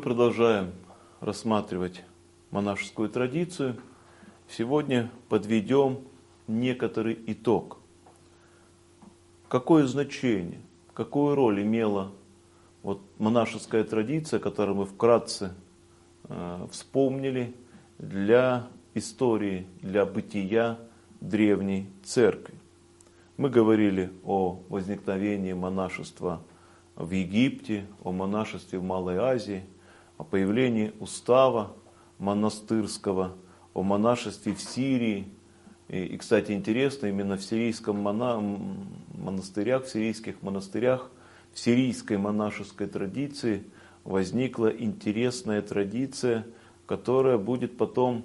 продолжаем рассматривать монашескую традицию. Сегодня подведем некоторый итог. Какое значение, какую роль имела монашеская традиция, которую мы вкратце вспомнили, для истории, для бытия древней церкви. Мы говорили о возникновении монашества в Египте, о монашестве в Малой Азии, о появлении устава монастырского, о монашестве в Сирии. И, кстати, интересно, именно в сирийском монастырях, в сирийских монастырях, в сирийской монашеской традиции возникла интересная традиция, которая будет потом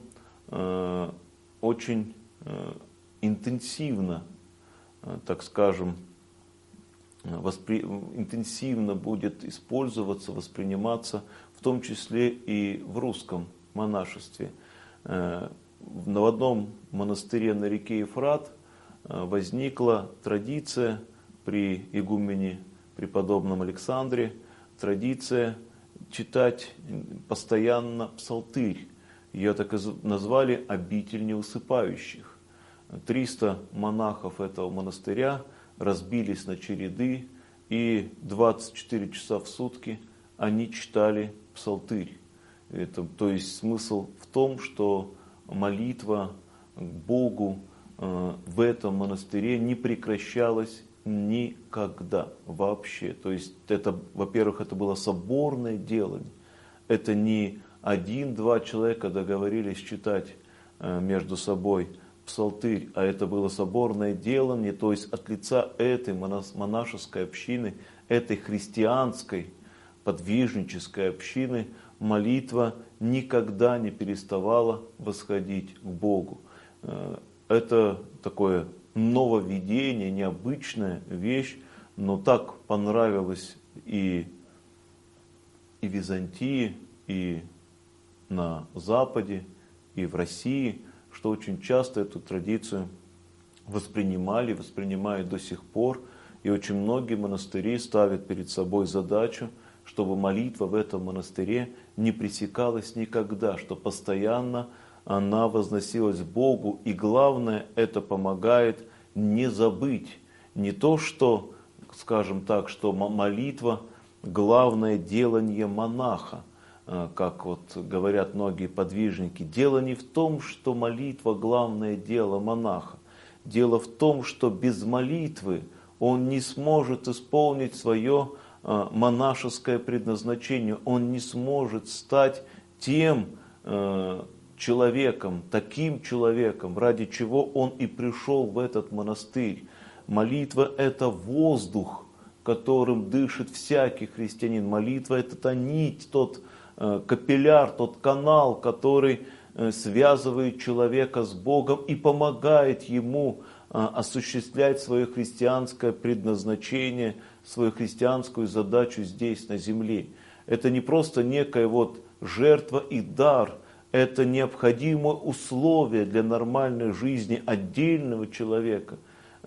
очень интенсивно, так скажем, интенсивно будет использоваться, восприниматься, в том числе и в русском монашестве. В одном монастыре на реке Ефрат возникла традиция при игумене преподобном Александре, традиция читать постоянно псалтырь. Ее так и назвали «обитель неусыпающих». 300 монахов этого монастыря разбились на череды, и 24 часа в сутки они читали псалтырь. То есть смысл в том, что молитва к Богу в этом монастыре не прекращалась никогда вообще. То есть это, во-первых, это было соборное делание. Это не один-два человека договорились читать между собой псалтырь, а это было соборное делание, то есть от лица этой монашеской общины, этой христианской подвижнической общины молитва никогда не переставала восходить к Богу. Это такое нововведение, необычная вещь, но так понравилось и Византии, и на Западе, и в России, что очень часто эту традицию воспринимают до сих пор. И очень многие монастыри ставят перед собой задачу, чтобы молитва в этом монастыре не пресекалась никогда, что постоянно она возносилась к Богу. И главное, это помогает не забыть. Не то, что, скажем так, что молитва – главное делание монаха, как говорят многие подвижники. Дело не в том, что молитва – главное дело монаха. Дело в том, что без молитвы он не сможет исполнить свое монашеское предназначение. Он не сможет стать тем человеком, таким человеком, ради чего он и пришел в этот монастырь. Молитва – это воздух, которым дышит всякий христианин. Молитва – это та нить, тот капилляр, тот канал, который связывает человека с Богом и помогает ему осуществлять свое христианское предназначение, свою христианскую задачу здесь, на земле. Это не просто некая жертва и дар, это необходимое условие для нормальной жизни отдельного человека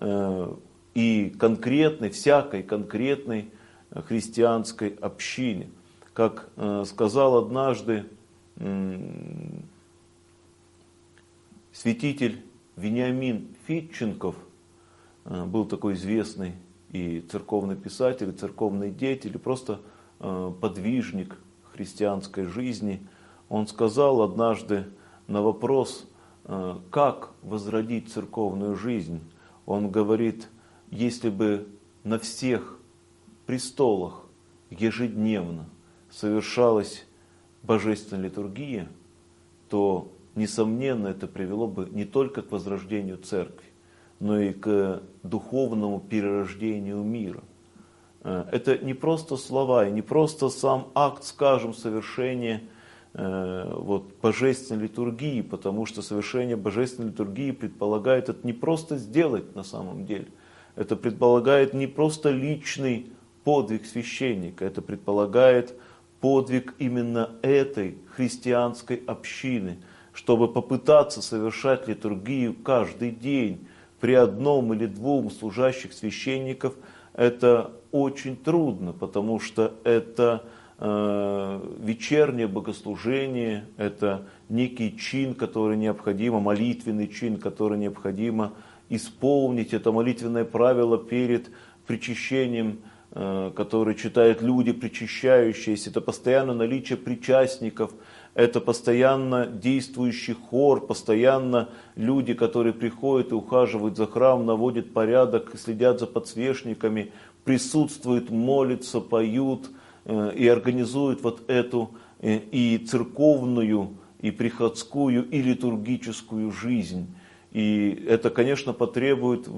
и конкретной, всякой конкретной христианской общине. Как сказал однажды святитель Вениамин Федченков, был такой известный и церковный писатель, и церковный деятель, и просто подвижник христианской жизни. Он сказал однажды на вопрос, как возродить церковную жизнь. Он говорит, если бы на всех престолах ежедневно совершалась божественная литургия, то, несомненно, это привело бы не только к возрождению церкви, но и к духовному перерождению мира. Это не просто слова, и не просто сам акт, скажем, совершения божественной литургии, потому что совершение божественной литургии предполагает это не просто сделать на самом деле, это предполагает не просто личный подвиг священника, это предполагает подвиг именно этой христианской общины, чтобы попытаться совершать литургию каждый день при одном или двум служащих священников. Это очень трудно, потому что это вечернее богослужение, это некий чин, который необходимо, молитвенный чин, который необходимо исполнить. Это молитвенное правило перед причащением, которые читают люди, причащающиеся. Это постоянно наличие причастников, это постоянно действующий хор, постоянно люди, которые приходят и ухаживают за храм, наводят порядок, следят за подсвечниками, присутствуют, молятся, поют и организуют вот эту и церковную, и приходскую, и литургическую жизнь. И это, конечно, потребует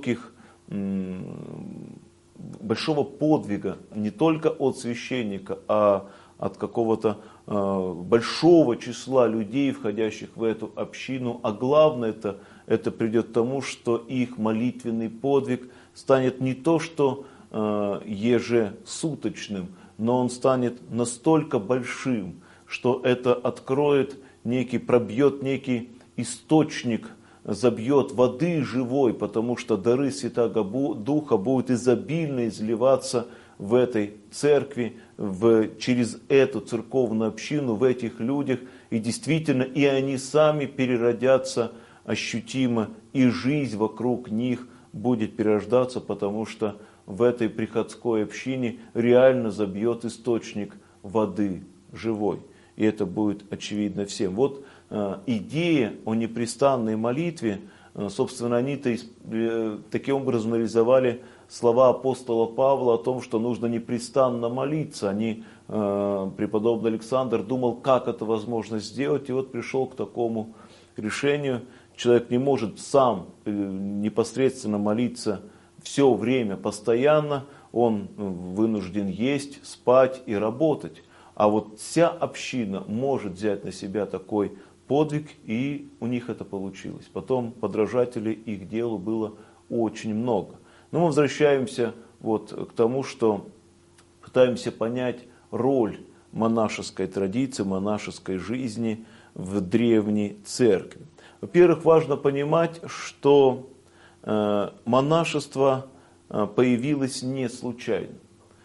большого подвига не только от священника, а от какого-то большого числа людей, входящих в эту общину. А главное это придет к тому, что их молитвенный подвиг станет не то что ежесуточным, но он станет настолько большим, что это откроет пробьет некий источник, забьет воды живой, потому что дары Святаго Духа будут изобильно изливаться в этой церкви, через эту церковную общину, в этих людях. И действительно, и они сами переродятся ощутимо, и жизнь вокруг них будет перерождаться, потому что в этой приходской общине реально забьет источник воды живой. И это будет очевидно всем. Вот идея о непрестанной молитве, собственно, они таким образом реализовали слова апостола Павла о том, что нужно непрестанно молиться. Преподобный Александр думал, как это возможно сделать, и вот пришел к такому решению. Человек не может сам непосредственно молиться все время, постоянно, он вынужден есть, спать и работать. А вот вся община может взять на себя такой подвиг, и у них это получилось. Потом подражателей их делу было очень много. Но мы возвращаемся к тому, что пытаемся понять роль монашеской традиции, монашеской жизни в древней церкви. Во-первых, важно понимать, что монашество появилось не случайно.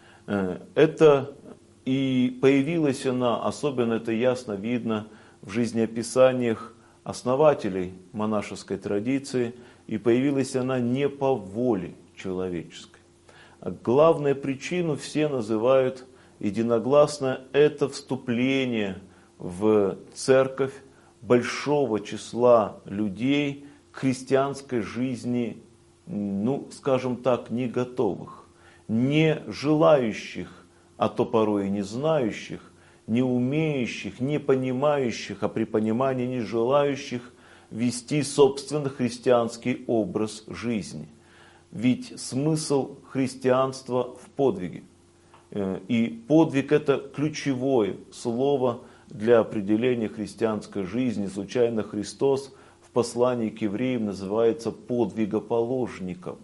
И появилась она, особенно это ясно видно в жизнеописаниях основателей монашеской традиции, и появилась она не по воле человеческой. Главную причину все называют единогласно – это вступление в церковь большого числа людей к христианской жизни, скажем так, не готовых, не желающих, а то порой и не знающих, не умеющих, не понимающих, а при понимании не желающих вести собственный христианский образ жизни. Ведь смысл христианства в подвиге. И подвиг – это ключевое слово для определения христианской жизни. Случайно Христос в послании к евреям называется подвигоположником.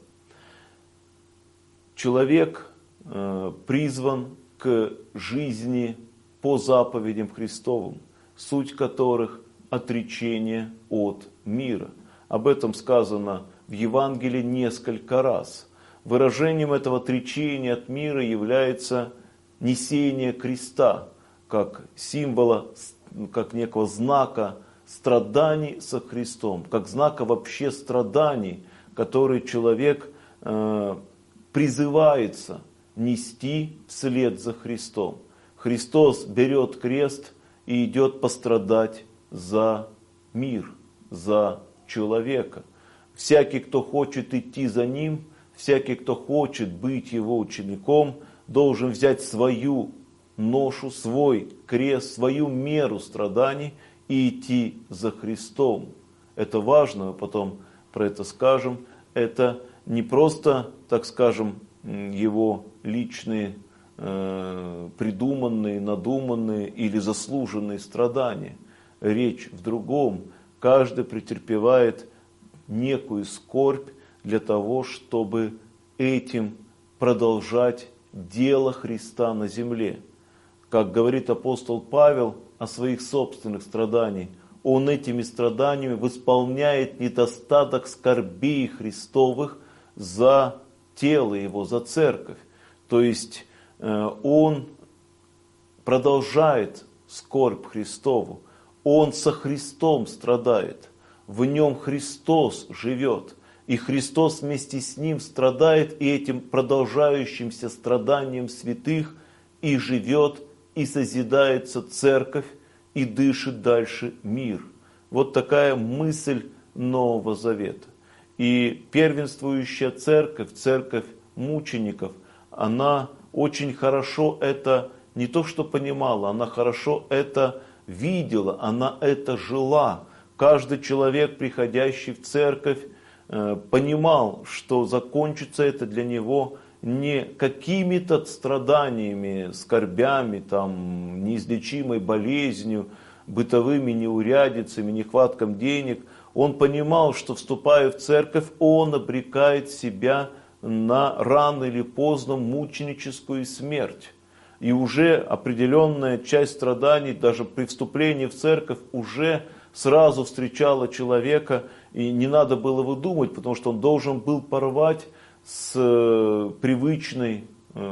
Человек призван к жизни по заповедям Христовым, суть которых – отречение от мира. Об этом сказано в Евангелии несколько раз. Выражением этого отречения от мира является несение креста, как символа, как некого знака страданий со Христом, как знака вообще страданий, который человек призывается нести вслед за Христом. Христос берет крест и идет пострадать за мир, за человека. Всякий, кто хочет идти за Ним, всякий, кто хочет быть Его учеником, должен взять свою ношу, свой крест, свою меру страданий и идти за Христом. Это важно, мы потом про это скажем. Это не просто, так скажем, Его личные, придуманные, надуманные или заслуженные страдания. Речь в другом. Каждый претерпевает некую скорбь для того, чтобы этим продолжать дело Христа на земле. Как говорит апостол Павел о своих собственных страданиях, он этими страданиями восполняет недостаток скорбей Христовых за тело Его, за церковь. То есть он продолжает скорбь Христову. Он со Христом страдает. В нем Христос живет. И Христос вместе с ним страдает, и этим продолжающимся страданием святых и живет, и созидается церковь, и дышит дальше мир. Вот такая мысль Нового Завета. И первенствующая церковь, церковь мучеников, она очень хорошо это не то что понимала, она хорошо это видела, она это жила. Каждый человек, приходящий в церковь, понимал, что закончится это для него не какими-то страданиями, скорбями, там, неизлечимой болезнью, бытовыми неурядицами, нехватком денег. Он понимал, что, вступая в церковь, он обрекает себя на рано или поздно мученическую смерть. И уже определенная часть страданий, даже при вступлении в церковь, уже сразу встречала человека, и не надо было выдумывать, потому что он должен был порвать с привычной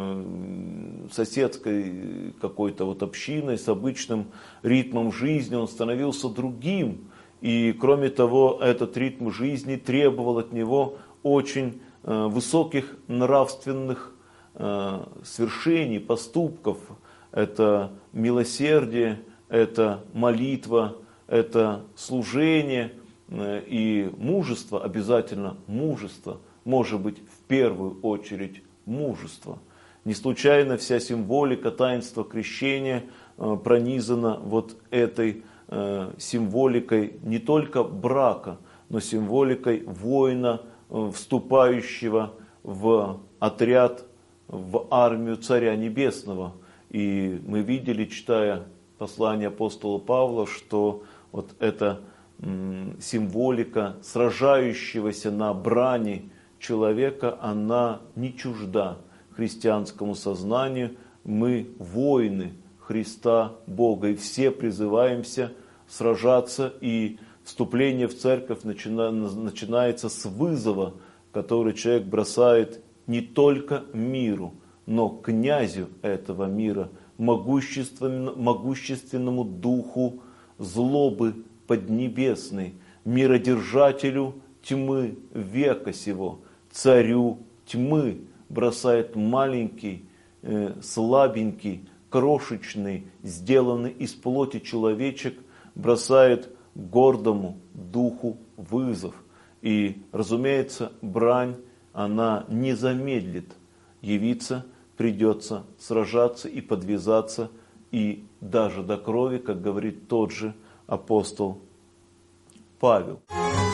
соседской какой-то вот общиной, с обычным ритмом жизни, он становился другим. И кроме того, этот ритм жизни требовал от него очень высоких нравственных свершений, поступков. Это милосердие, это молитва, это служение и мужество, обязательно мужество, может быть в первую очередь мужество. Не случайно вся символика таинства крещения пронизана вот этой символикой не только брака, но символикой воина, вступающего в отряд, в армию Царя Небесного. И мы видели, читая послание апостола Павла, что вот эта символика сражающегося на брани человека, она не чужда христианскому сознанию. Мы воины Христа Бога, и все призываемся сражаться, и вступление в церковь начинается с вызова, который человек бросает не только миру, но князю этого мира, могущественному духу злобы поднебесной, миродержателю тьмы века сего, царю тьмы, бросает маленький, слабенький, крошечный, сделанный из плоти человечек, бросает гордому духу вызов. И, разумеется, брань, она не замедлит явиться, придется сражаться и подвязаться, и даже до крови, как говорит тот же апостол Павел.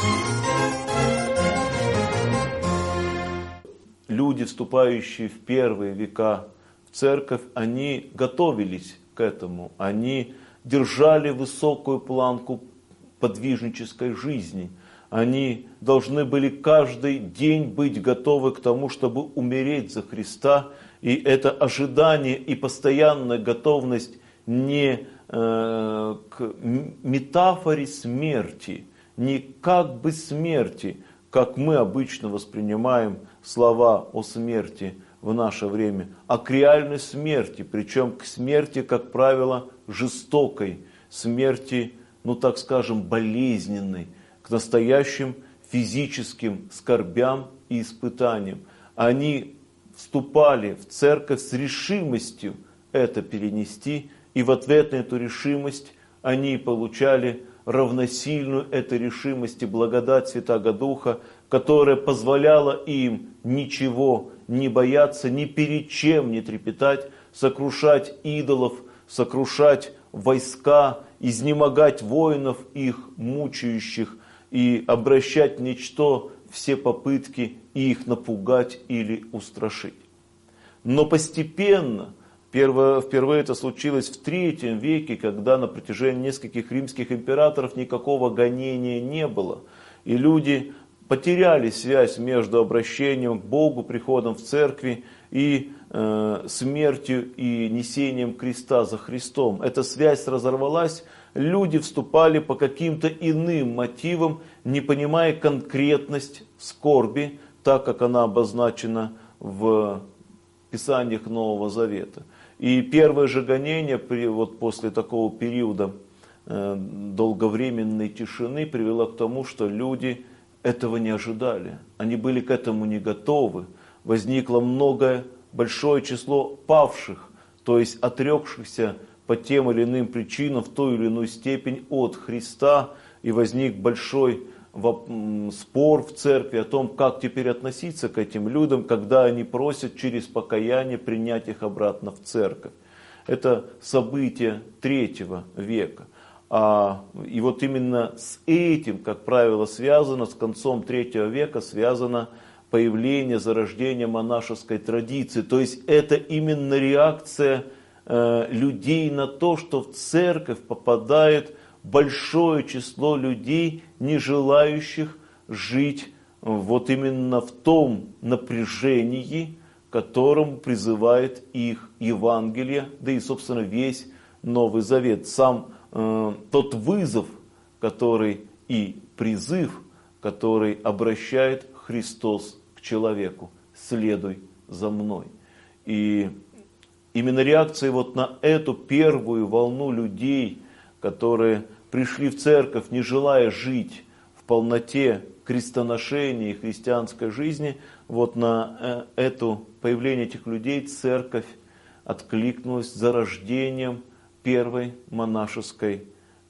Люди, вступающие в первые века в церковь, они готовились к этому, они держали высокую планку подвижнической жизни. Они должны были каждый день быть готовы к тому, чтобы умереть за Христа. И это ожидание и постоянная готовность не к метафоре смерти, не как бы смерти, как мы обычно воспринимаем слова о смерти в наше время, а к реальной смерти, причем к смерти, как правило, жестокой, смерти, ну так скажем, болезненной, к настоящим физическим скорбям и испытаниям. Они вступали в церковь с решимостью это перенести, и в ответ на эту решимость они получали равносильную этой решимости благодать Святаго Духа, которая позволяла им ничего не бояться, ни перед чем не трепетать, сокрушать идолов, сокрушать войска, изнемогать воинов их мучающих и обращать в ничто все попытки их напугать или устрашить. Но постепенно, впервые это случилось в III веке, когда на протяжении нескольких римских императоров никакого гонения не было, и люди потеряли связь между обращением к Богу, приходом в церкви и смертью и несением креста за Христом. Эта связь разорвалась, люди вступали по каким-то иным мотивам, не понимая конкретность скорби, так как она обозначена в Писаниях Нового Завета. И первое же гонение вот после такого периода долговременной тишины привело к тому, что люди этого не ожидали. Они были к этому не готовы. Возникло большое число павших, то есть отрекшихся по тем или иным причинам в ту или иную степень от Христа. И возник большой спор в церкви о том, как теперь относиться к этим людям, когда они просят через покаяние принять их обратно в церковь. Это событие 3 века. И вот именно с этим, как правило, связано, с концом 3 века связано появление, зарождение монашеской традиции. То есть это именно реакция людей на то, что в церковь попадает большое число людей, не желающих жить вот именно в том напряжении, которому призывает их Евангелие, да и, собственно, весь Новый Завет. Сам тот вызов, и призыв, который обращает Христос к человеку: «Следуй за мной». И именно реакция вот на эту первую волну людей, которые пришли в церковь, не желая жить в полноте крестоношения и христианской жизни, вот на это появление этих людей церковь откликнулась зарождением первых монашеских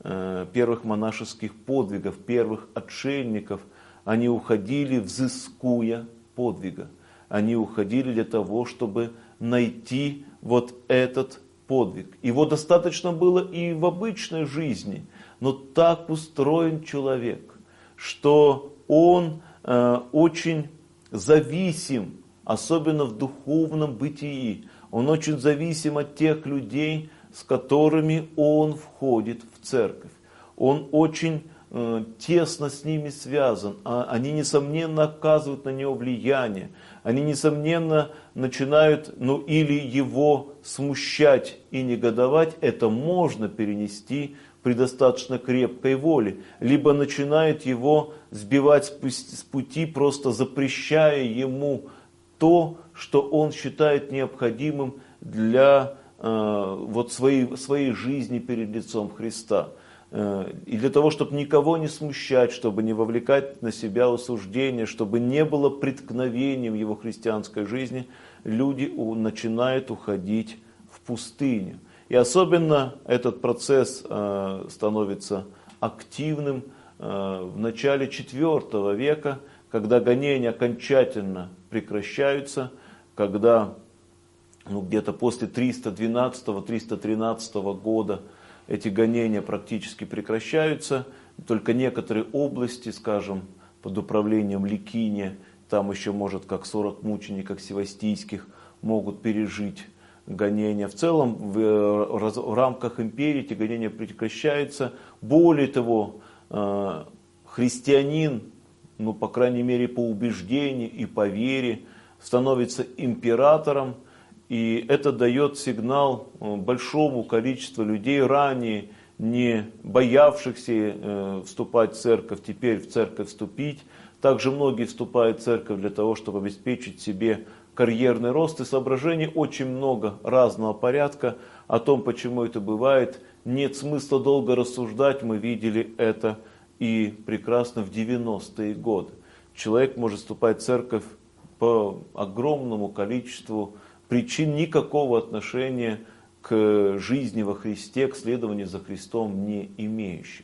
подвигов, первых отшельников. Они уходили, взыскуя подвига. Они уходили для того, чтобы найти вот этот подвиг. Его достаточно было и в обычной жизни, но так устроен человек, что он очень зависим, особенно в духовном бытии. Он очень зависим от тех людей, с которыми он входит в церковь. Он очень тесно с ними связан. Они, несомненно, оказывают на него влияние. Они, несомненно, начинают, или его смущать и негодовать. Это можно перенести при достаточно крепкой воле. Либо начинают его сбивать с пути, просто запрещая ему то, что он считает необходимым для своей жизни перед лицом Христа. И для того, чтобы никого не смущать, чтобы не вовлекать на себя осуждение, чтобы не было преткновением его христианской жизни, люди начинают уходить в пустыню. И особенно этот процесс становится активным в начале IV века, когда гонения окончательно прекращаются, когда где-то после 312-313 года эти гонения практически прекращаются. Только некоторые области, скажем, под управлением Ликиния, там еще, может, как 40 мучеников севастийских, могут пережить гонения. В целом, в рамках империи эти гонения прекращаются. Более того, христианин, по крайней мере, по убеждению и по вере, становится императором. И это дает сигнал большому количеству людей, ранее не боявшихся вступать в церковь, теперь в церковь вступить. Также многие вступают в церковь для того, чтобы обеспечить себе карьерный рост. И соображений очень много разного порядка о том, почему это бывает. Нет смысла долго рассуждать, мы видели это и прекрасно в 90-е годы. Человек может вступать в церковь по огромному количеству причин, никакого отношения к жизни во Христе, к следованию за Христом не имеющих.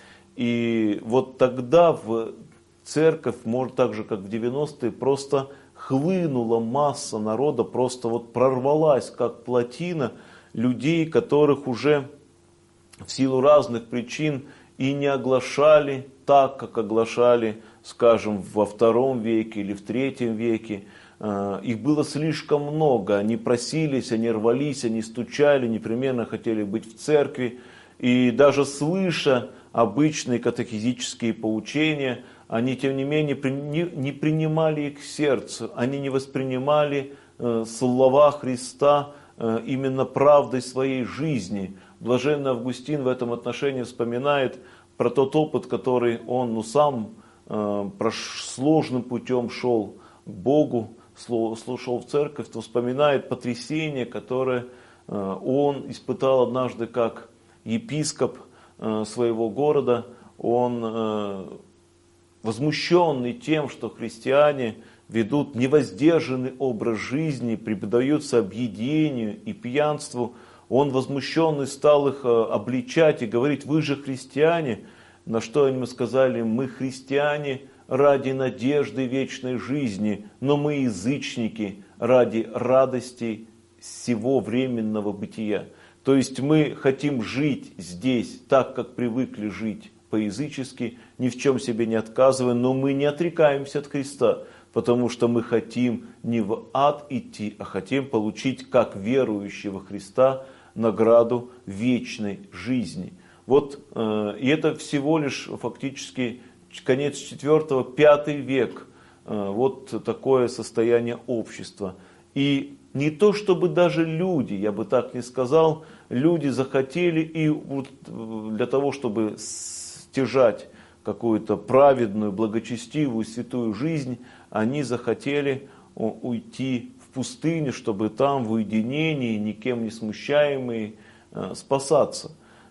И вот тогда в церковь, может так же, как в 90-е, просто хлынула масса народа, просто прорвалась, как плотина, людей, которых уже в силу разных причин и не оглашали так, как оглашали, скажем, во II веке или в III веке. Их было слишком много, они просились, они рвались, они стучали, непременно хотели быть в церкви. И даже слыша обычные катехизические поучения, они, тем не менее, не принимали их к сердцу, они не воспринимали слова Христа именно правдой своей жизни. Блаженный Августин в этом отношении вспоминает про тот опыт, который он сам сложным путем шел к Богу, шел в церковь, то вспоминает потрясение, которое Он испытал однажды, как епископ своего города, он возмущенный тем, что христиане ведут невоздержанный образ жизни, предаются объедению и пьянству, он возмущенный стал их обличать и говорить: вы же христиане. На что они ему сказали: мы христиане ради надежды вечной жизни, но мы язычники ради радости всего временного бытия. То есть мы хотим жить здесь так, как привыкли жить по-язычески, ни в чем себе не отказывая, но мы не отрекаемся от Христа, потому что мы хотим не в ад идти, а хотим получить, как верующие во Христа, награду вечной жизни. Вот, и это всего лишь фактически конец 4-5 век, вот такое состояние общества. И не то чтобы даже люди, я бы так не сказал, люди захотели и вот для того, чтобы стяжать какую-то праведную, благочестивую, святую жизнь, они захотели уйти в пустыню, чтобы там в уединении, никем не смущаемые, спасаться.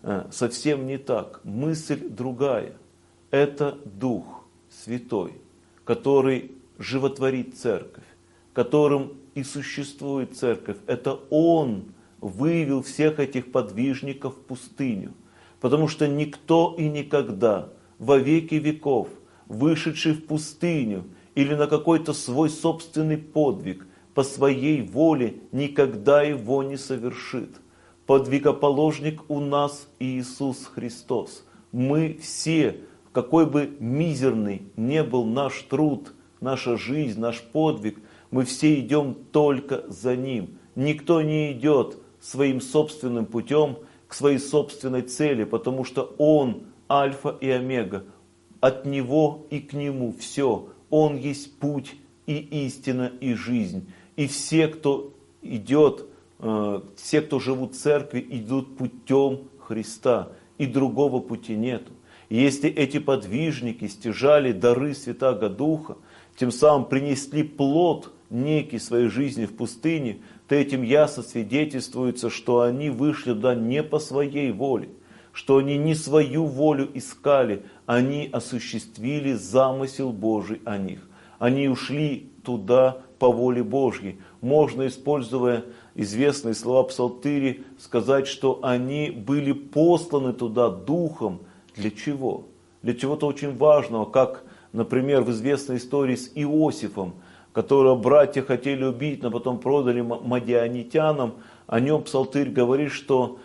Совсем не так. Мысль другая. Это Дух Святой, который животворит церковь, которым и существует церковь. Это Он вывел всех этих подвижников в пустыню. Потому что никто и никогда во веки веков, вышедший в пустыню или на какой-то свой собственный подвиг, по своей воле никогда его не совершит. Подвигоположник у нас Иисус Христос. Мы все, какой бы мизерный ни был наш труд, наша жизнь, наш подвиг, мы все идем только за Ним. Никто не идет своим собственным путем к своей собственной цели, потому что Он Альфа и Омега. От Него и к Нему все. Он есть путь и истина и жизнь. И все, кто идет, все, кто живут в церкви, идут путем Христа. И другого пути нету. И если эти подвижники стяжали дары Святаго Духа, тем самым принесли плод некий своей жизни в пустыне, то этим ясно свидетельствуется, что они вышли туда не по своей воле, что они не свою волю искали, они осуществили замысел Божий о них. Они ушли туда по воле Божьей. Можно, используя известные слова Псалтыри, сказать, что они были посланы туда Духом. Для чего? Для чего-то очень важного, как, например, в известной истории с Иосифом, которого братья хотели убить, но потом продали мадианитянам. О нем Псалтырь говорит, что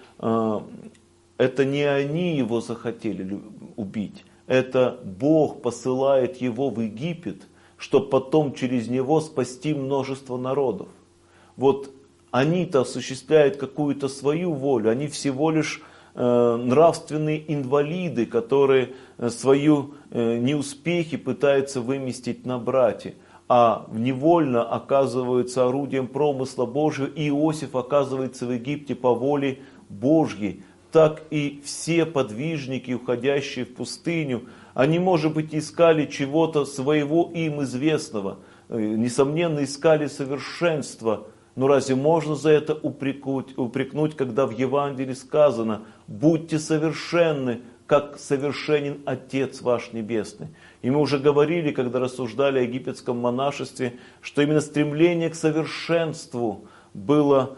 это не они его захотели убить, это Бог посылает его в Египет, чтобы потом через него спасти множество народов. Вот они-то осуществляют какую-то свою волю, они всего лишь нравственные инвалиды, которые свою неуспехи пытаются выместить на брате, а невольно оказываются орудием промысла Божьего, и Иосиф оказывается в Египте по воле Божьей. Так и все подвижники, уходящие в пустыню, они, может быть, искали чего-то своего им известного, несомненно, искали совершенства. Но разве можно за это упрекнуть, когда в Евангелии сказано: «Будьте совершенны, как совершенен Отец ваш Небесный». И мы уже говорили, когда рассуждали о египетском монашестве, что именно стремление к совершенству было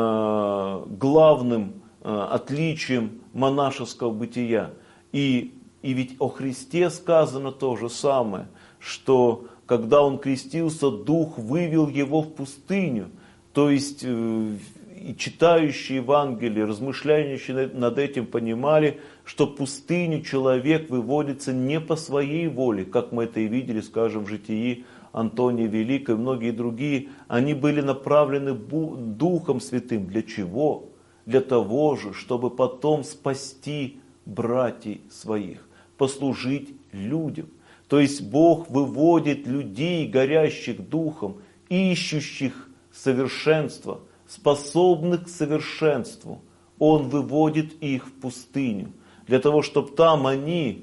главным отличием монашеского бытия. И ведь о Христе сказано то же самое, что когда Он крестился, Дух вывел Его в пустыню. То есть и читающие Евангелие, размышляющие над этим понимали, что в пустыню человек выводится не по своей воле, как мы это и видели, скажем, в житии Антония Великого и многие другие. Они были направлены Духом Святым. Для чего? Для того же, чтобы потом спасти братьев своих, послужить людям. То есть Бог выводит людей, горящих Духом, ищущих совершенства, способных к совершенству. Он выводит их в пустыню, для того, чтобы там они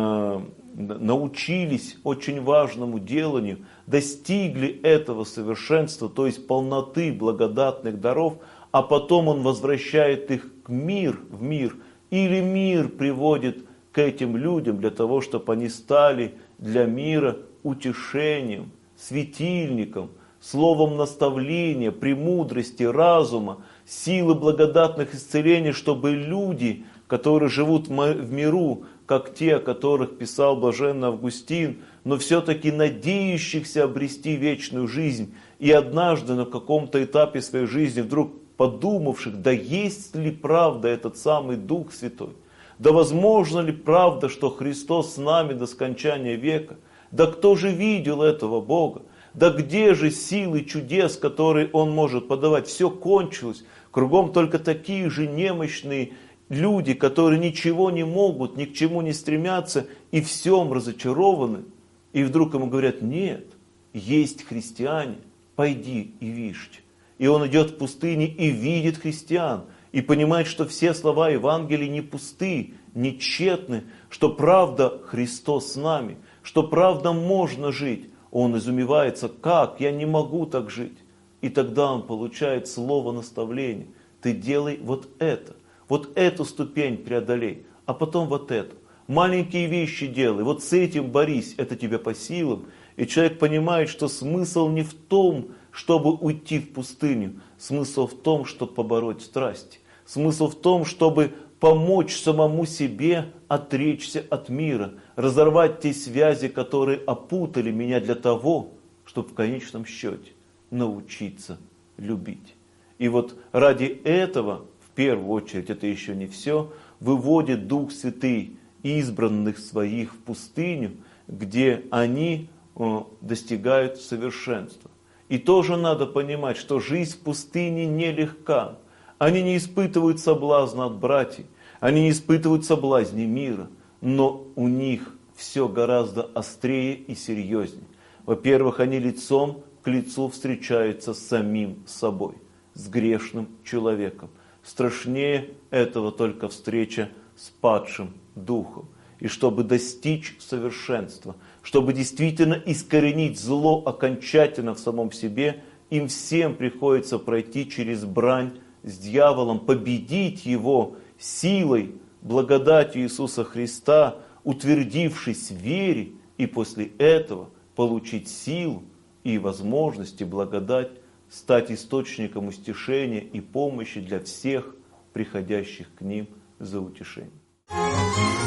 научились очень важному деланию, достигли этого совершенства, то есть полноты благодатных даров, а потом Он возвращает их в мир, или мир приводит к этим людям для того, чтобы они стали для мира утешением, светильником, словом наставления, премудрости, разума, силы благодатных исцелений, чтобы люди, которые живут в миру, как те, о которых писал блаженный Августин, но все-таки надеющихся обрести вечную жизнь, и однажды на каком-то этапе своей жизни вдруг подумавших, да есть ли правда этот самый Дух Святой, да возможно ли правда, что Христос с нами до скончания века, да кто же видел этого Бога, да где же силы чудес, которые Он может подавать, все кончилось, кругом только такие же немощные люди, которые ничего не могут, ни к чему не стремятся и всем разочарованы. И вдруг ему говорят, нет, есть христиане, пойди и видишь. И он идет в пустыне и видит христиан, и понимает, что все слова Евангелия не пусты, не тщетны, что правда Христос с нами, что правда можно жить. Он изумевается, как, я не могу так жить. И тогда он получает слово наставления. Ты делай вот эту ступень преодолей, а потом вот эту. Маленькие вещи делай, вот с этим борись, это тебе по силам. И человек понимает, что смысл не в том, чтобы уйти в пустыню. Смысл в том, чтобы побороть страсти. Смысл в том, чтобы помочь самому себе отречься от мира, разорвать те связи, которые опутали меня для того, чтобы в конечном счете научиться любить. И вот ради этого, в первую очередь, это еще не все, выводит Дух Святый избранных своих в пустыню, где они достигают совершенства. И тоже надо понимать, что жизнь в пустыне нелегка. Они не испытывают соблазна от братьев, они не испытывают соблазни мира, но у них все гораздо острее и серьезнее. Во-первых, они лицом к лицу встречаются с самим собой, с грешным человеком. Страшнее этого только встреча с падшим духом. И чтобы достичь совершенства, чтобы действительно искоренить зло окончательно в самом себе, им всем приходится пройти через брань с дьяволом, победить его силой, благодатью Иисуса Христа, утвердившись в вере, и после этого получить силу и возможность и благодать стать источником утешения и помощи для всех, приходящих к ним за утешением.